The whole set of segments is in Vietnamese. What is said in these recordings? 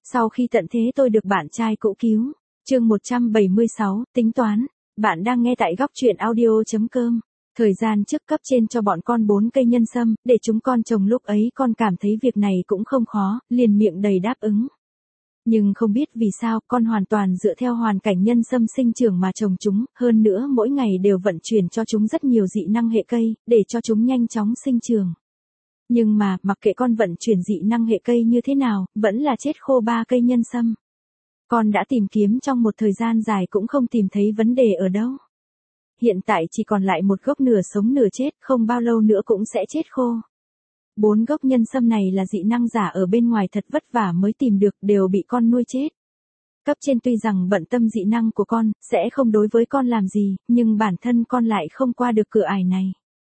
Sau khi tận thế tôi được bạn trai cũ cứu. Chương 176, tính toán. Bạn đang nghe tại góc truyện audio.com. Thời gian trước cấp trên cho bọn con 4 cây nhân sâm, để chúng con trồng, lúc ấy con cảm thấy việc này cũng không khó, liền miệng đầy đáp ứng. Nhưng không biết vì sao, con hoàn toàn dựa theo hoàn cảnh nhân sâm sinh trưởng mà trồng chúng, hơn nữa mỗi ngày đều vận chuyển cho chúng rất nhiều dị năng hệ cây, để cho chúng nhanh chóng sinh trưởng. Nhưng mà, mặc kệ con vận chuyển dị năng hệ cây như thế nào, vẫn là chết khô 3 cây nhân sâm. Con đã tìm kiếm trong một thời gian dài cũng không tìm thấy vấn đề ở đâu. Hiện tại chỉ còn lại một gốc nửa sống nửa chết, không bao lâu nữa cũng sẽ chết khô. 4 gốc nhân sâm này là dị năng giả ở bên ngoài thật vất vả mới tìm được, đều bị con nuôi chết. Cấp trên tuy rằng bận tâm dị năng của con, sẽ không đối với con làm gì, nhưng bản thân con lại không qua được cửa ải này.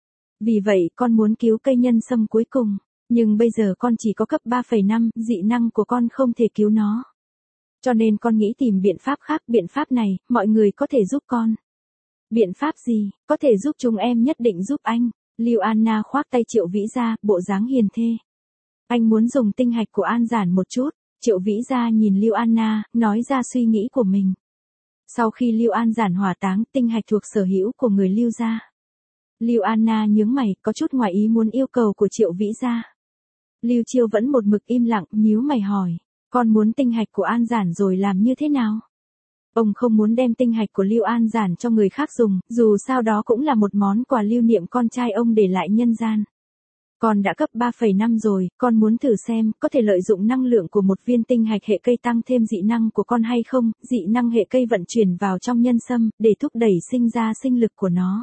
Vì vậy, con muốn cứu cây nhân sâm cuối cùng, nhưng bây giờ con chỉ có cấp 3,5, dị năng của con không thể cứu nó. Cho nên con nghĩ tìm biện pháp khác, biện pháp này, mọi người có thể giúp con. Biện pháp gì, có thể giúp chúng em nhất định giúp anh. Lưu Anna khoác tay Triệu Vĩ ra, bộ dáng hiền thê. Anh muốn dùng tinh hạch của An Giản một chút. Triệu Vĩ ra nhìn Lưu Anna, nói ra suy nghĩ của mình. Sau khi Lưu An Giản hỏa táng, tinh hạch thuộc sở hữu của người Lưu gia. Lưu Anna nhướng mày, có chút ngoài ý muốn yêu cầu của Triệu Vĩ gia. Lưu Chiêu vẫn một mực im lặng, nhíu mày hỏi, con muốn tinh hạch của An Giản rồi làm như thế nào? Ông không muốn đem tinh hạch của Lưu An Giản cho người khác dùng, dù sao đó cũng là một món quà lưu niệm con trai ông để lại nhân gian. Con đã cấp 3,5 rồi, con muốn thử xem, có thể lợi dụng năng lượng của một viên tinh hạch hệ cây tăng thêm dị năng của con hay không, dị năng hệ cây vận chuyển vào trong nhân sâm, để thúc đẩy sinh ra sinh lực của nó.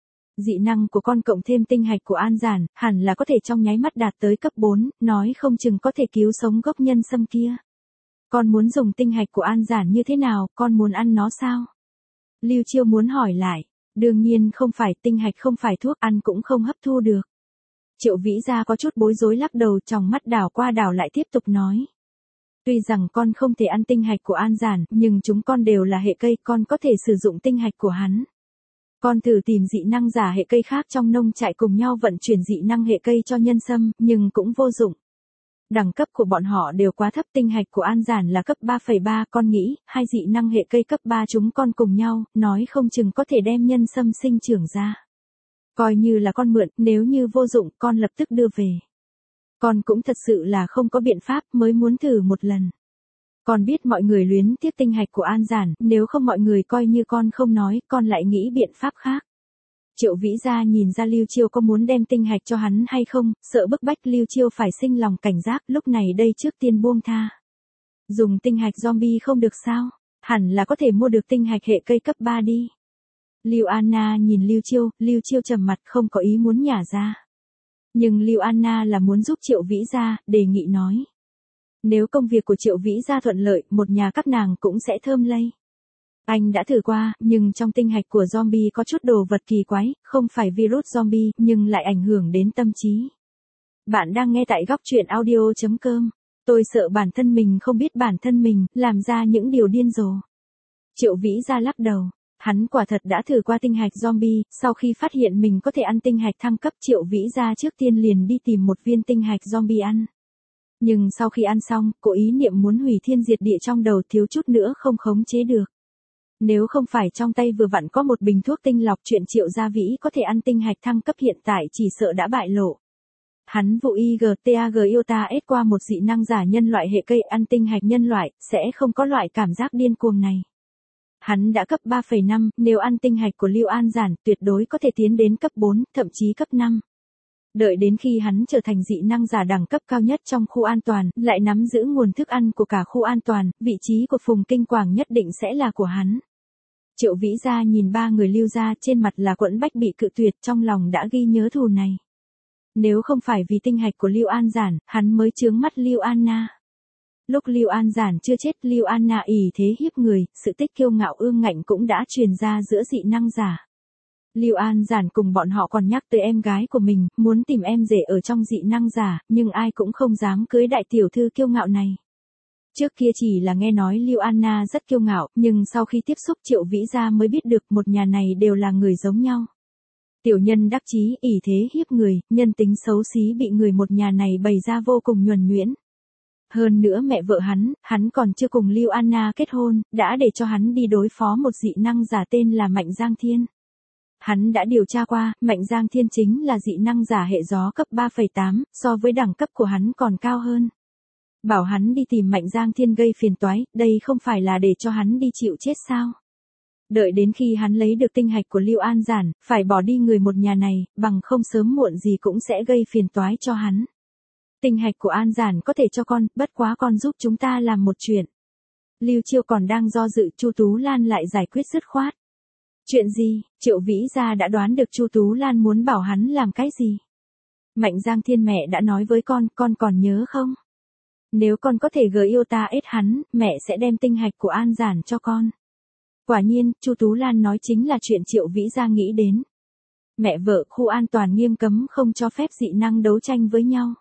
Dị năng của con cộng thêm tinh hạch của An Giản, hẳn là có thể trong nháy mắt đạt tới cấp 4, nói không chừng có thể cứu sống gốc nhân sâm kia. Con muốn dùng tinh hạch của An Giản như thế nào, con muốn ăn nó sao? Lưu Chiêu muốn hỏi lại, đương nhiên không phải, tinh hạch không phải thuốc, ăn cũng không hấp thu được. Triệu Vĩ gia có chút bối rối lắc đầu, tròng mắt đảo qua đảo lại tiếp tục nói. Tuy rằng con không thể ăn tinh hạch của An Giản, nhưng chúng con đều là hệ cây, con có thể sử dụng tinh hạch của hắn. Con thử tìm dị năng giả hệ cây khác trong nông trại cùng nhau vận chuyển dị năng hệ cây cho nhân sâm, nhưng cũng vô dụng. Đẳng cấp của bọn họ đều quá thấp, tinh hạch của An Giản là cấp 3,3, con nghĩ, hai dị năng hệ cây cấp 3 chúng con cùng nhau, nói không chừng có thể đem nhân sâm sinh trưởng ra. Coi như là con mượn, nếu như vô dụng, con lập tức đưa về. Con cũng thật sự là không có biện pháp, mới muốn thử một lần. Con biết mọi người luyến tiếc tinh hạch của An Giản, nếu không mọi người coi như con không nói, con lại nghĩ biện pháp khác. Triệu Vĩ gia nhìn ra Lưu Chiêu có muốn đem tinh hạch cho hắn hay không, sợ bức bách Lưu Chiêu phải sinh lòng cảnh giác, lúc này đây trước tiên buông tha. Dùng tinh hạch zombie không được sao? Hẳn là có thể mua được tinh hạch hệ cây cấp 3 đi. Lưu Anna nhìn Lưu Chiêu trầm mặt không có ý muốn nhả ra. Nhưng Lưu Anna là muốn giúp Triệu Vĩ gia, đề nghị nói. Nếu công việc của Triệu Vĩ gia thuận lợi, một nhà các nàng cũng sẽ thơm lây. Anh đã thử qua, nhưng trong tinh hạch của zombie có chút đồ vật kỳ quái, không phải virus zombie, nhưng lại ảnh hưởng đến tâm trí. Bạn đang nghe tại góc truyện audio.com. Tôi sợ bản thân mình không biết bản thân mình, làm ra những điều điên rồ. Triệu Vĩ gia lắc đầu. Hắn quả thật đã thử qua tinh hạch zombie, sau khi phát hiện mình có thể ăn tinh hạch thăng cấp, Triệu Vĩ gia trước tiên liền đi tìm một viên tinh hạch zombie ăn. Nhưng sau khi ăn xong, cô ý niệm muốn hủy thiên diệt địa trong đầu thiếu chút nữa không khống chế được. Nếu không phải trong tay vừa vặn có một bình thuốc tinh lọc, chuyện Triệu Gia Vĩ có thể ăn tinh hạch thăng cấp hiện tại chỉ sợ đã bại lộ. Hắn vụ IGTAG IOTA S qua một dị năng giả nhân loại hệ cây ăn tinh hạch nhân loại, sẽ không có loại cảm giác điên cuồng này. Hắn đã cấp 3,5, nếu ăn tinh hạch của Lưu An Giản, tuyệt đối có thể tiến đến cấp 4, thậm chí cấp 5. Đợi đến khi hắn trở thành dị năng giả đẳng cấp cao nhất trong khu an toàn, lại nắm giữ nguồn thức ăn của cả khu an toàn, vị trí của Phùng Kinh Quảng nhất định sẽ là của hắn. Triệu Vĩ gia nhìn 3 người Lưu gia, trên mặt là quẫn bách bị cự tuyệt, trong lòng đã ghi nhớ thù này. Nếu không phải vì tinh hạch của Lưu An Giản, hắn mới chướng mắt Lưu Anna. Lúc Lưu An Giản chưa chết, Lưu Anna ỷ thế hiếp người, sự tích kiêu ngạo ương ngạnh cũng đã truyền ra giữa dị năng giả. Lưu An Giản cùng bọn họ còn nhắc tới em gái của mình, muốn tìm em rể ở trong dị năng giả, nhưng ai cũng không dám cưới đại tiểu thư kiêu ngạo này. Trước kia chỉ là nghe nói Lưu Anna rất kiêu ngạo, nhưng sau khi tiếp xúc Triệu Vĩ gia mới biết được một nhà này đều là người giống nhau. Tiểu nhân đắc chí, ỷ thế hiếp người, nhân tính xấu xí bị người một nhà này bày ra vô cùng nhuần nhuyễn. Hơn nữa mẹ vợ hắn còn chưa cùng Lưu Anna kết hôn, đã để cho hắn đi đối phó một dị năng giả tên là Mạnh Giang Thiên. Hắn đã điều tra qua, Mạnh Giang Thiên chính là dị năng giả hệ gió cấp 3,8, so với đẳng cấp của hắn còn cao hơn. Bảo hắn đi tìm Mạnh Giang Thiên gây phiền toái, đây không phải là để cho hắn đi chịu chết sao? Đợi đến khi hắn lấy được tinh hạch của Lưu An Giản, phải bỏ đi người một nhà này, bằng không sớm muộn gì cũng sẽ gây phiền toái cho hắn. Tinh hạch của An Giản có thể cho con, bất quá con giúp chúng ta làm một chuyện. Lưu Chiêu còn đang do dự, Chu Tú Lan lại giải quyết dứt khoát. Chuyện gì? Triệu Vĩ Gia đã đoán được Chu Tú Lan muốn bảo hắn làm cái gì. Mạnh Giang Thiên mẹ đã nói với con còn nhớ không? Nếu con có thể gợi yêu ta ết hắn, mẹ sẽ đem tinh hạch của An Giản cho con. Quả nhiên, Chu Tú Lan nói chính là chuyện Triệu Vĩ Gia nghĩ đến. Mẹ vợ khu an toàn nghiêm cấm không cho phép dị năng đấu tranh với nhau.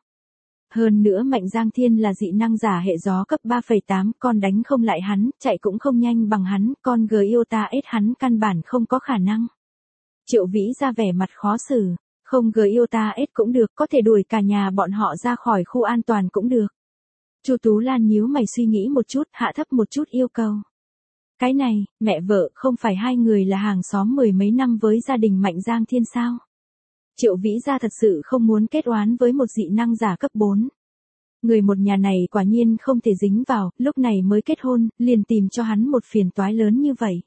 Hơn nữa Mạnh Giang Thiên là dị năng giả hệ gió cấp 3,8, con đánh không lại hắn, chạy cũng không nhanh bằng hắn, con gờ yêu ta ết hắn căn bản không có khả năng. Triệu Vĩ ra vẻ mặt khó xử, không gờ yêu ta ết cũng được, có thể đuổi cả nhà bọn họ ra khỏi khu an toàn cũng được. Chu Tú Lan nhíu mày suy nghĩ một chút, hạ thấp một chút yêu cầu. Cái này, mẹ vợ, không phải hai người là hàng xóm mười mấy năm với gia đình Mạnh Giang Thiên sao? Triệu Vĩ Gia thật sự không muốn kết oán với một dị năng giả cấp 4. Người một nhà này quả nhiên không thể dính vào, lúc này mới kết hôn, liền tìm cho hắn một phiền toái lớn như vậy.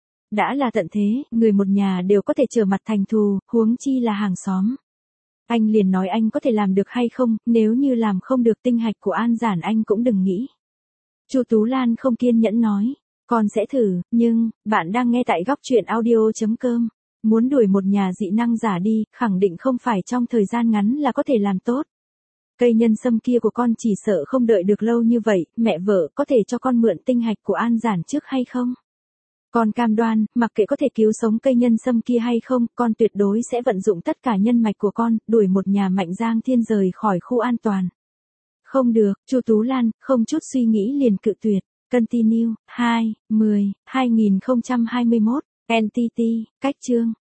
Đã là tận thế, người một nhà đều có thể trở mặt thành thù, huống chi là hàng xóm. Anh liền nói anh có thể làm được hay không, nếu như làm không được tinh hạch của An Giản anh cũng đừng nghĩ. Chu Tú Lan không kiên nhẫn nói, con sẽ thử, nhưng, bạn đang nghe tại góc truyện audio.com. Muốn đuổi một nhà dị năng giả đi, khẳng định không phải trong thời gian ngắn là có thể làm tốt. Cây nhân sâm kia của con chỉ sợ không đợi được lâu như vậy, mẹ vợ có thể cho con mượn tinh hạch của An Giản trước hay không? Con cam đoan, mặc kệ có thể cứu sống cây nhân sâm kia hay không, con tuyệt đối sẽ vận dụng tất cả nhân mạch của con, đuổi một nhà Mạnh Giang Thiên rời khỏi khu an toàn. Không được, Chu Tú Lan, không chút suy nghĩ liền cự tuyệt. Continue, 2021, Entity, cách chương.